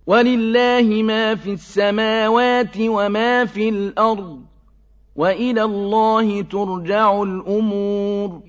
وَلِلَّهِ مَا فِي السَّمَاوَاتِ وَمَا في الْأَرْضِ وَإِلَى اللَّهِ تُرْجَعُ الْأُمُورُ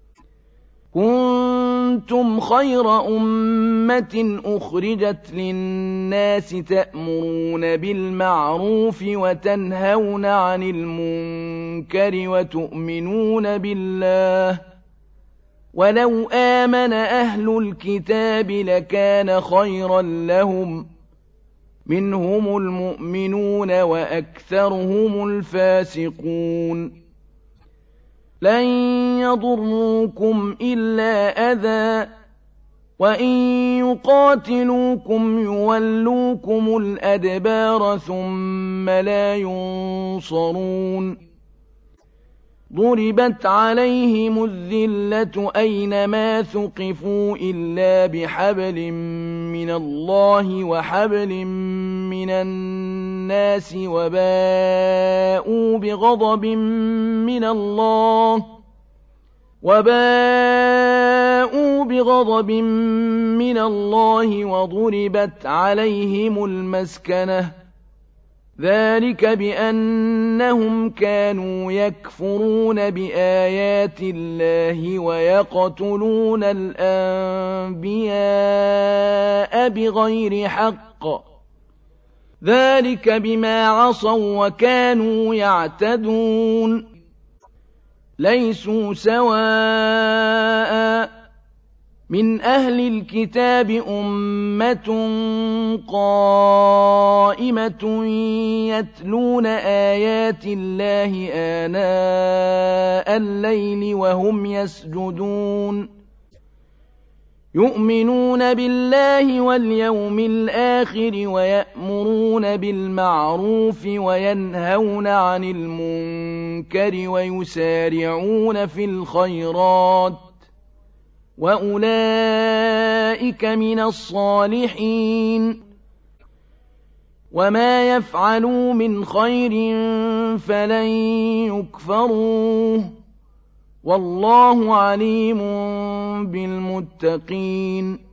كُنتُمْ خَيْرَ أُمَّةٍ أُخْرِجَتْ لِلنَّاسِ تَأْمُرُونَ بِالْمَعْرُوفِ وَتَنْهَوْنَ عَنِ الْمُنكَرِ وَتُؤْمِنُونَ بِاللَّهِ وَلَوْ آمَنَ أَهْلُ الْكِتَابِ لَكَانَ خَيْرًا لَّهُم مِّنْهُمُ الْمُؤْمِنُونَ وَأَكْثَرُهُمُ الْفَاسِقُونَ لَن يَضُرُّوكُمْ إِلَّا أَذًى وَإِن يُقَاتِلُوكُمْ يُوَلُّوكُمُ الْأَدْبَارَ ثُمَّ لَا يُنصَرُونَ ضُرِبَتْ عَلَيْهِمُ الذِّلَّةُ أَيْنَمَا ثُقِفُوا إِلَّا بِحَبْلٍ مِّنَ اللَّهِ وَحَبْلٍ مِّنَ النَّاسِ وَبَاءُوا بِغَضَبٍ مِّنَ اللَّهِ وَضُرِبَتْ عَلَيْهِمُ الْمَسْكَنَةُ ذَلِكَ بِأَنَّهُمْ كَانُوا يَكْفُرُونَ بِآيَاتِ اللَّهِ وَيَقْتُلُونَ الْأَنبِيَاءَ بِغَيْرِ حَقٍّ ذَلِكَ بِمَا عَصَوا وَّكَانُوا يَعْتَدُونَ لَيْسُوا سَوَاءً مِّنْ أَهْلِ الْكِتَابِ أُمَّةٌ قَائِمَةٌ يَتْلُونَ آيَاتِ اللَّهِ آنَاءَ اللَّيْلِ وَهُمْ يَسْجُدُونَ يُؤْمِنُونَ بِاللَّهِ وَالْيَوْمِ الْآخِرِ وَيَأْمُرُونَ بِالْمَعْرُوفِ وَيَنْهَوْنَ عَنِ الْمُنكَرِ وَيُسَارِعُونَ فِي الْخَيْرَاتِ وَأُولَئِكَ مِنَ الصَّالِحِينَ وَمَا يَفْعَلُوا مِنْ خَيْرٍ فَلَن يُكْفَرُوهُ وَاللَّهُ عَلِيمٌ بِالْمُتَّقِينَ